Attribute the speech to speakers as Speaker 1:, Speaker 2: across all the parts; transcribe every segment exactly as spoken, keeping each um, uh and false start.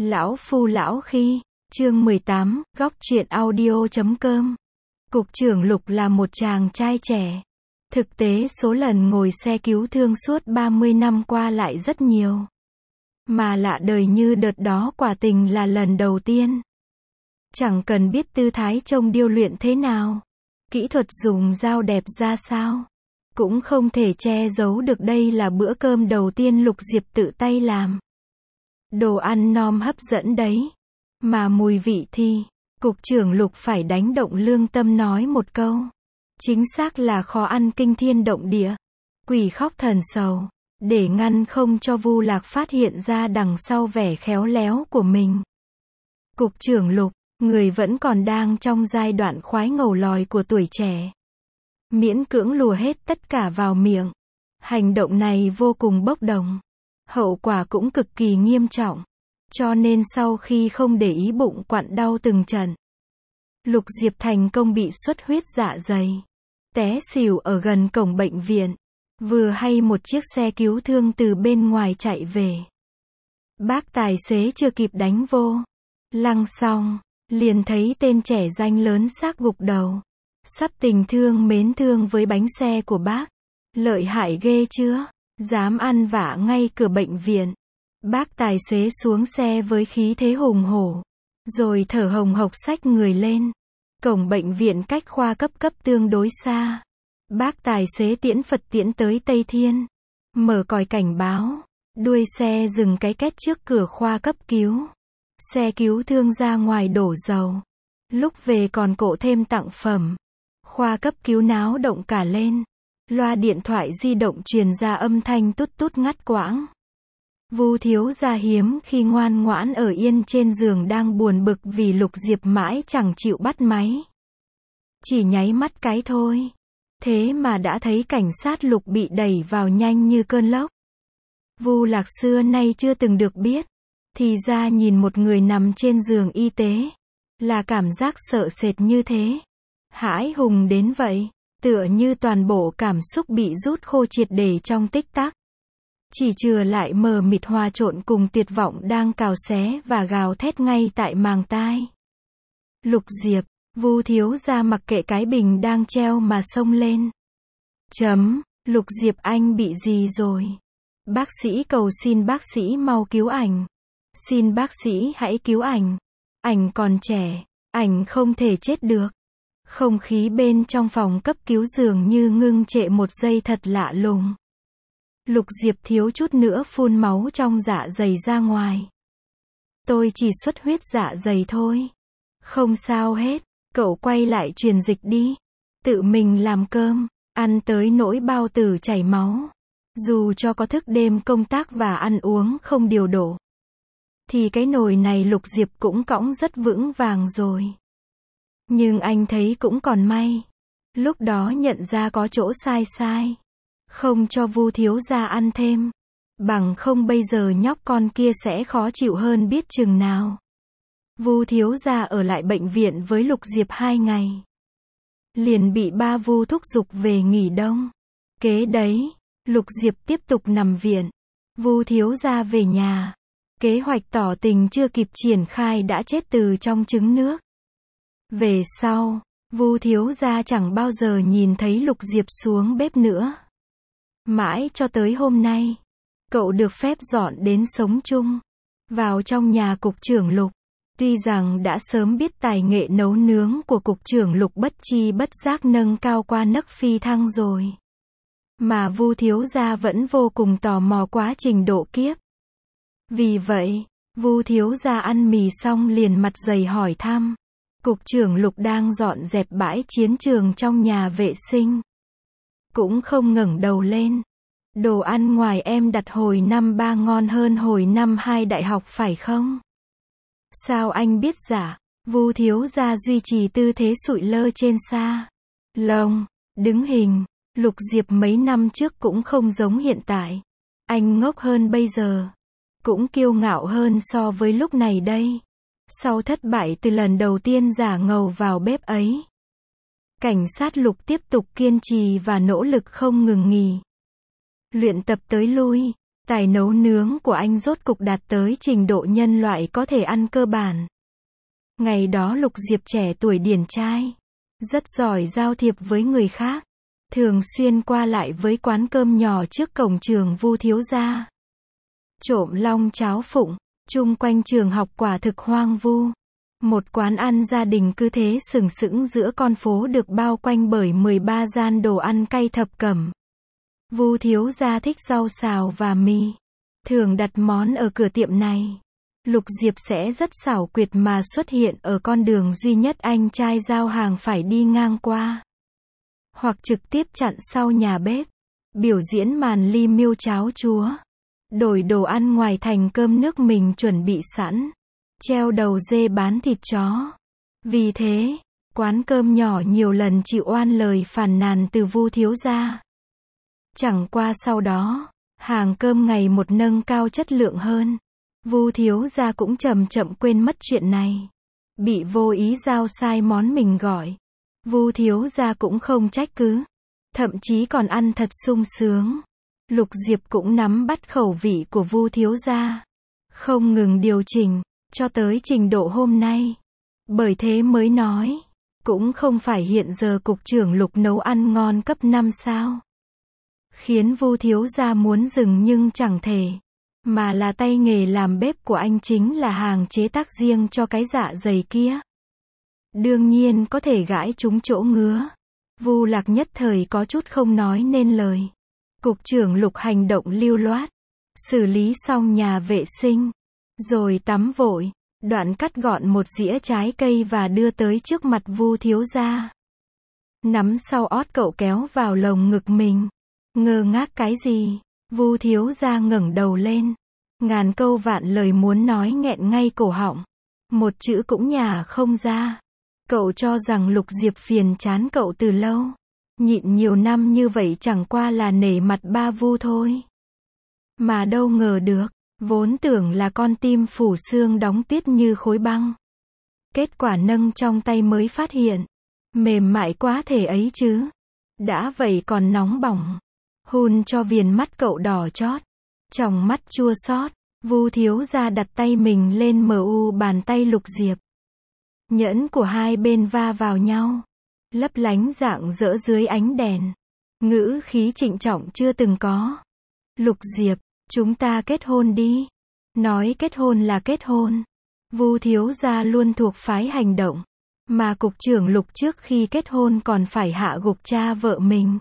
Speaker 1: Lão Phu Lão Khi, chương mười tám, góc truyện audio chấm com. Cục trưởng Lục là một chàng trai trẻ. Thực tế số lần ngồi xe cứu thương suốt ba mươi năm qua lại rất nhiều. Mà lạ đời như đợt đó quả tình là lần đầu tiên. Chẳng cần biết tư thái trông điêu luyện thế nào, kỹ thuật dùng dao đẹp ra sao, cũng không thể che giấu được đây là bữa cơm đầu tiên Lục Diệp tự tay làm. Đồ ăn nom hấp dẫn đấy. Mà mùi vị thì, cục trưởng Lục phải đánh động lương tâm nói một câu. Chính xác là khó ăn kinh thiên động địa. Quỷ khóc thần sầu. Để ngăn không cho Vu Lạc phát hiện ra đằng sau vẻ khéo léo của mình. Cục trưởng Lục, người vẫn còn đang trong giai đoạn khoái ngầu lòi của tuổi trẻ. Miễn cưỡng lùa hết tất cả vào miệng. Hành động này vô cùng bốc đồng. Hậu quả cũng cực kỳ nghiêm trọng. Cho nên sau khi không để ý bụng quặn đau từng trận, Lục Diệp thành công bị xuất huyết dạ dày. Té xỉu ở gần cổng bệnh viện. Vừa hay một chiếc xe cứu thương từ bên ngoài chạy về. Bác tài xế chưa kịp đánh vô. Lăng xong, liền thấy tên trẻ danh lớn xác gục đầu. Sắp tình thương mến thương với bánh xe của bác. Lợi hại ghê chưa? Dám ăn vạ ngay cửa bệnh viện. Bác tài xế xuống xe với khí thế hùng hổ. Rồi thở hồng hộc xách người lên. Cổng bệnh viện cách khoa cấp cấp tương đối xa. Bác tài xế tiễn Phật tiễn tới Tây Thiên. Mở còi cảnh báo. Đuôi xe dừng cái két trước cửa khoa cấp cứu. Xe cứu thương ra ngoài đổ dầu. Lúc về còn cộ thêm tặng phẩm. Khoa cấp cứu náo động cả lên. Loa điện thoại di động truyền ra âm thanh tút tút ngắt quãng. Vu thiếu gia hiếm khi ngoan ngoãn ở yên trên giường đang buồn bực vì Lục Diệp mãi chẳng chịu bắt máy. Chỉ nháy mắt cái thôi. Thế mà đã thấy cảnh sát Lục bị đẩy vào nhanh như cơn lốc. Vu Lạc xưa nay chưa từng được biết. Thì ra nhìn một người nằm trên giường y tế. Là cảm giác sợ sệt như thế. Hãi hùng đến vậy. Tựa như toàn bộ cảm xúc bị rút khô triệt để trong tích tắc. Chỉ chừa lại mờ mịt hòa trộn cùng tuyệt vọng đang cào xé và gào thét ngay tại màng tai. Lục Diệp, Vu thiếu gia mặc kệ cái bình đang treo mà xông lên. Chấm, Lục Diệp anh bị gì rồi? Bác sĩ cầu xin bác sĩ mau cứu ảnh. Xin bác sĩ hãy cứu ảnh. Ảnh còn trẻ, ảnh không thể chết được. Không khí bên trong phòng cấp cứu dường như ngưng trệ một giây thật lạ lùng. Lục Diệp thiếu chút nữa phun máu trong dạ dày ra ngoài. Tôi chỉ xuất huyết dạ dày thôi. Không sao hết, cậu quay lại truyền dịch đi. Tự mình làm cơm, ăn tới nỗi bao tử chảy máu. Dù cho có thức đêm công tác và ăn uống không điều độ, thì cái nồi này Lục Diệp cũng cõng rất vững vàng rồi. Nhưng anh thấy cũng còn may. Lúc đó nhận ra có chỗ sai sai. Không cho Vu thiếu gia ăn thêm. Bằng không bây giờ nhóc con kia sẽ khó chịu hơn biết chừng nào. Vu thiếu gia ở lại bệnh viện với Lục Diệp hai ngày. Liền bị ba Vu thúc giục về nghỉ đông. Kế đấy, Lục Diệp tiếp tục nằm viện. Vu thiếu gia về nhà. Kế hoạch tỏ tình chưa kịp triển khai đã chết từ trong trứng nước. Về sau, Vu thiếu gia chẳng bao giờ nhìn thấy Lục Diệp xuống bếp nữa. Mãi cho tới hôm nay, cậu được phép dọn đến sống chung, vào trong nhà cục trưởng Lục. Tuy rằng đã sớm biết tài nghệ nấu nướng của cục trưởng Lục bất chi bất giác nâng cao qua nấc phi thăng rồi. Mà Vu thiếu gia vẫn vô cùng tò mò quá trình độ kiếp. Vì vậy, Vu thiếu gia ăn mì xong liền mặt dày hỏi thăm. Cục trưởng Lục đang dọn dẹp bãi chiến trường trong nhà vệ sinh. Cũng không ngẩng đầu lên. Đồ ăn ngoài em đặt hồi năm ba ngon hơn hồi năm hai đại học phải không? Sao anh biết dạ? Vu thiếu gia duy trì tư thế sụi lơ trên xa lông, đứng hình. Lục Diệp mấy năm trước cũng không giống hiện tại. Anh ngốc hơn bây giờ. Cũng kiêu ngạo hơn so với lúc này đây. Sau thất bại từ lần đầu tiên giả ngầu vào bếp ấy, cảnh sát Lục tiếp tục kiên trì và nỗ lực không ngừng nghỉ. Luyện tập tới lui, Tài nấu nướng của anh rốt cục đạt tới trình độ nhân loại có thể ăn cơ bản. Ngày đó Lục Diệp trẻ tuổi điển trai, rất giỏi giao thiệp với người khác, thường xuyên qua lại với quán cơm nhỏ trước cổng trường Vu thiếu gia. Trộm long cháo phụng, chung quanh trường học quả thực hoang vu. Một quán ăn gia đình cứ thế sừng sững giữa con phố được bao quanh bởi mười ba gian đồ ăn cay thập cẩm. Vu thiếu gia thích rau xào và mì, thường đặt món ở cửa tiệm này. Lục Diệp sẽ rất xảo quyệt mà xuất hiện ở con đường duy nhất anh trai giao hàng phải đi ngang qua, hoặc trực tiếp chặn sau nhà bếp, biểu diễn màn ly miêu cháo chúa, đổi đồ ăn ngoài thành cơm nước mình chuẩn bị sẵn, treo đầu dê bán thịt chó. Vì thế, quán cơm nhỏ nhiều lần chịu oan lời phàn nàn từ Vu thiếu gia. Chẳng qua sau đó, hàng cơm ngày một nâng cao chất lượng hơn. Vu thiếu gia cũng chậm chậm quên mất chuyện này. Bị vô ý giao sai món mình gọi, Vu thiếu gia cũng không trách cứ, thậm chí còn ăn thật sung sướng. Lục Diệp cũng nắm bắt khẩu vị của Vu thiếu gia, không ngừng điều chỉnh, cho tới trình độ hôm nay. Bởi thế mới nói, cũng không phải hiện giờ cục trưởng Lục nấu ăn ngon cấp năm sao. Khiến Vu thiếu gia muốn dừng nhưng chẳng thể. Mà là tay nghề làm bếp của anh chính là hàng chế tác riêng cho cái dạ dày kia. Đương nhiên có thể gãi trúng chỗ ngứa. Vu Lạc nhất thời có chút không nói nên lời. Cục trưởng Lục hành động lưu loát, xử lý xong nhà vệ sinh, rồi tắm vội, đoạn cắt gọn một dĩa trái cây và đưa tới trước mặt Vu thiếu gia. Nắm sau ót cậu kéo vào lồng ngực mình. Ngơ ngác cái gì? Vu thiếu gia ngẩng đầu lên, ngàn câu vạn lời muốn nói nghẹn ngay cổ họng, một chữ cũng nhả không ra. Cậu cho rằng Lục Diệp phiền chán cậu từ lâu, nhịn nhiều năm như vậy chẳng qua là nể mặt ba Vu thôi. Mà đâu ngờ được, vốn tưởng là con tim phủ xương đóng tuyết như khối băng. Kết quả nâng trong tay mới phát hiện, mềm mại quá thể ấy chứ. Đã vậy còn nóng bỏng. Hun cho viền mắt cậu đỏ chót, tròng mắt chua xót. Vu thiếu gia đặt tay mình lên mờ u bàn tay Lục Diệp. Nhẫn của hai bên va vào nhau, lấp lánh rạng rỡ dưới ánh đèn. Ngữ khí trịnh trọng chưa từng có. Lục Diệp, chúng ta kết hôn đi. Nói kết hôn là kết hôn. Vu thiếu gia luôn thuộc phái hành động, mà cục trưởng Lục trước khi kết hôn còn phải hạ gục cha vợ mình.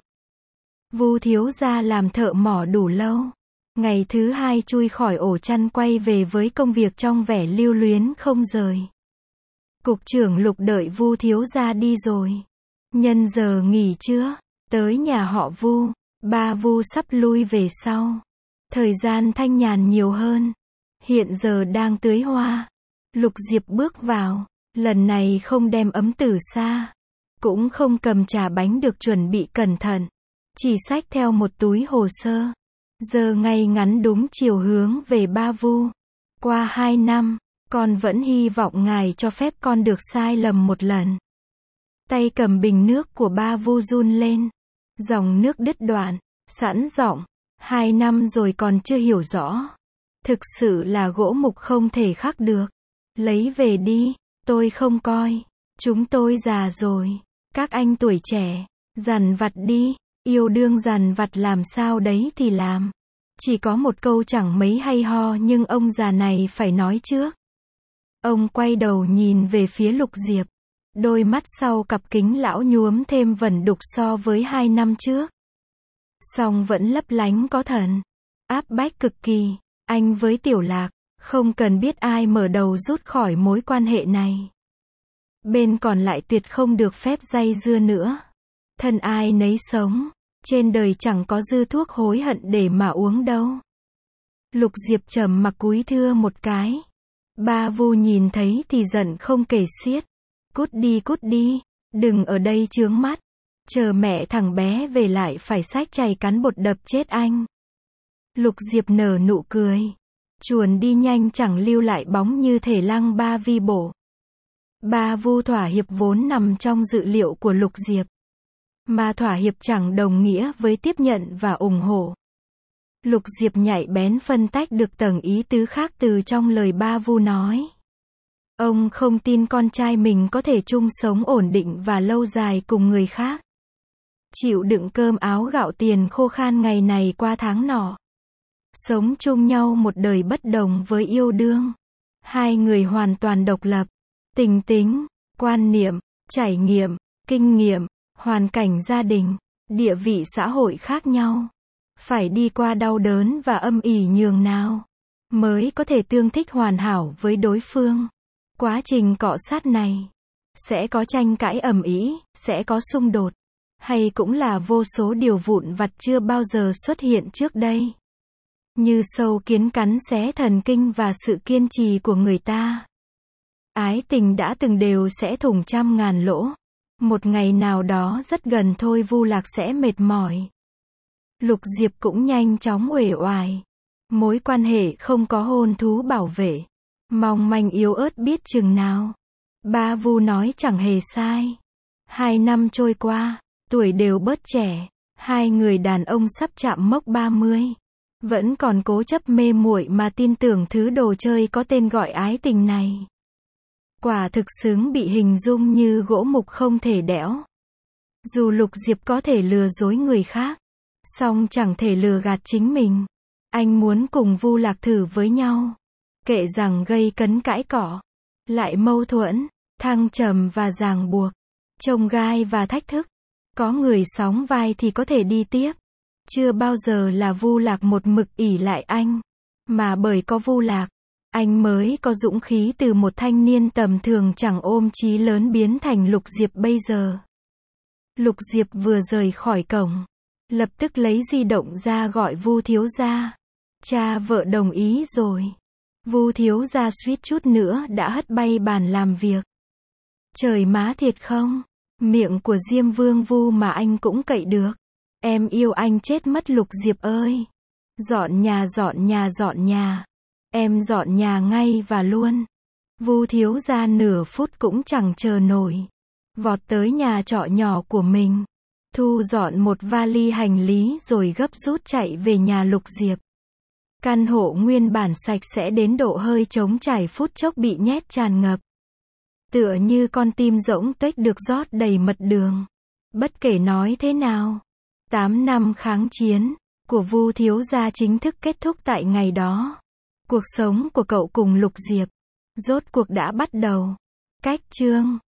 Speaker 1: Vu thiếu gia làm thợ mỏ đủ lâu, ngày thứ hai chui khỏi ổ chăn quay về với công việc trong vẻ lưu luyến không rời. Cục trưởng Lục đợi Vu thiếu gia đi rồi, nhân giờ nghỉ trưa, tới nhà họ Vu. Ba Vu sắp lui về sau, thời gian thanh nhàn nhiều hơn, hiện giờ đang tưới hoa. Lục Diệp bước vào, lần này không đem ấm từ xa, cũng không cầm trà bánh được chuẩn bị cẩn thận, chỉ xách theo một túi hồ sơ, giờ ngay ngắn đúng chiều hướng về ba Vu. Qua hai năm, con vẫn hy vọng ngài cho phép con được sai lầm một lần. Tay cầm bình nước của ba Vu run lên, dòng nước đứt đoạn, sẵn giọng, hai năm rồi còn chưa hiểu rõ. Thực sự là gỗ mục không thể khắc được. Lấy về đi, tôi không coi, chúng tôi già rồi, các anh tuổi trẻ, dằn vặt đi, yêu đương dằn vặt làm sao đấy thì làm. Chỉ có một câu chẳng mấy hay ho nhưng ông già này phải nói trước. Ông quay đầu nhìn về phía Lục Diệp, đôi mắt sau cặp kính lão nhuốm thêm vẩn đục so với hai năm trước. Song vẫn lấp lánh có thần, áp bách cực kỳ. Anh với Tiểu Lạc, không cần biết ai mở đầu rút khỏi mối quan hệ này. Bên còn lại tuyệt không được phép dây dưa nữa. Thân ai nấy sống, trên đời chẳng có dư thuốc hối hận để mà uống đâu. Lục Diệp trầm mặc cúi thưa một cái. Ba Vu nhìn thấy thì giận không kể xiết. Cút đi cút đi, đừng ở đây chướng mắt. Chờ mẹ thằng bé về lại phải xách chày cắn bột đập chết anh. Lục Diệp nở nụ cười, chuồn đi nhanh chẳng lưu lại bóng như thể lăng ba vi bổ. Ba Vu thỏa hiệp vốn nằm trong dự liệu của Lục Diệp, mà thỏa hiệp chẳng đồng nghĩa với tiếp nhận và ủng hộ. Lục Diệp nhạy bén phân tách được tầng ý tứ khác từ trong lời ba Vu nói. Ông không tin con trai mình có thể chung sống ổn định và lâu dài cùng người khác. Chịu đựng cơm áo gạo tiền khô khan ngày này qua tháng nọ. Sống chung nhau một đời bất đồng với yêu đương. Hai người hoàn toàn độc lập. Tình tính, quan niệm, trải nghiệm, kinh nghiệm, hoàn cảnh gia đình, địa vị xã hội khác nhau. Phải đi qua đau đớn và âm ỉ nhường nào mới có thể tương thích hoàn hảo với đối phương. Quá trình cọ sát này sẽ có tranh cãi ầm ĩ, sẽ có xung đột, hay cũng là vô số điều vụn vặt chưa bao giờ xuất hiện trước đây. Như sâu kiến cắn xé thần kinh và sự kiên trì của người ta. Ái tình đã từng đều sẽ thủng trăm ngàn lỗ. Một ngày nào đó rất gần thôi Vu Lạc sẽ mệt mỏi. Lục Diệp cũng nhanh chóng uể oải. Mối quan hệ không có hôn thú bảo vệ. Mong manh yếu ớt biết chừng nào. Ba Vu nói chẳng hề sai. Hai năm trôi qua, tuổi đều bớt trẻ. Hai người đàn ông sắp chạm mốc ba mươi. Vẫn còn cố chấp mê muội mà tin tưởng thứ đồ chơi có tên gọi ái tình này. Quả thực xứng bị hình dung như gỗ mục không thể đẽo. Dù Lục Diệp có thể lừa dối người khác, song chẳng thể lừa gạt chính mình. Anh muốn cùng Vu Lạc thử với nhau. Kệ rằng gây cấn cãi cọ, lại mâu thuẫn, thăng trầm và ràng buộc, chông gai và thách thức. Có người sóng vai thì có thể đi tiếp. Chưa bao giờ là Vu Lạc một mực ỷ lại anh, mà bởi có Vu Lạc, anh mới có dũng khí từ một thanh niên tầm thường chẳng ôm chí lớn biến thành Lục Diệp bây giờ. Lục Diệp vừa rời khỏi cổng, lập tức lấy di động ra gọi Vu thiếu gia. Cha vợ đồng ý rồi. Vu thiếu gia suýt chút nữa đã hất bay bàn làm việc. Trời má thiệt không? Miệng của Diêm Vương Vu mà anh cũng cậy được. Em yêu anh chết mất Lục Diệp ơi. Dọn nhà dọn nhà dọn nhà. Em dọn nhà ngay và luôn. Vu thiếu gia nửa phút cũng chẳng chờ nổi. Vọt tới nhà trọ nhỏ của mình. Thu dọn một vali hành lý rồi gấp rút chạy về nhà Lục Diệp. Căn hộ nguyên bản sạch sẽ đến độ hơi trống trải phút chốc bị nhét tràn ngập. Tựa như con tim rỗng tuếch được rót đầy mật đường. Bất kể nói thế nào, tám năm kháng chiến của Vu thiếu gia chính thức kết thúc tại ngày đó. Cuộc sống của cậu cùng Lục Diệp rốt cuộc đã bắt đầu. Cách chương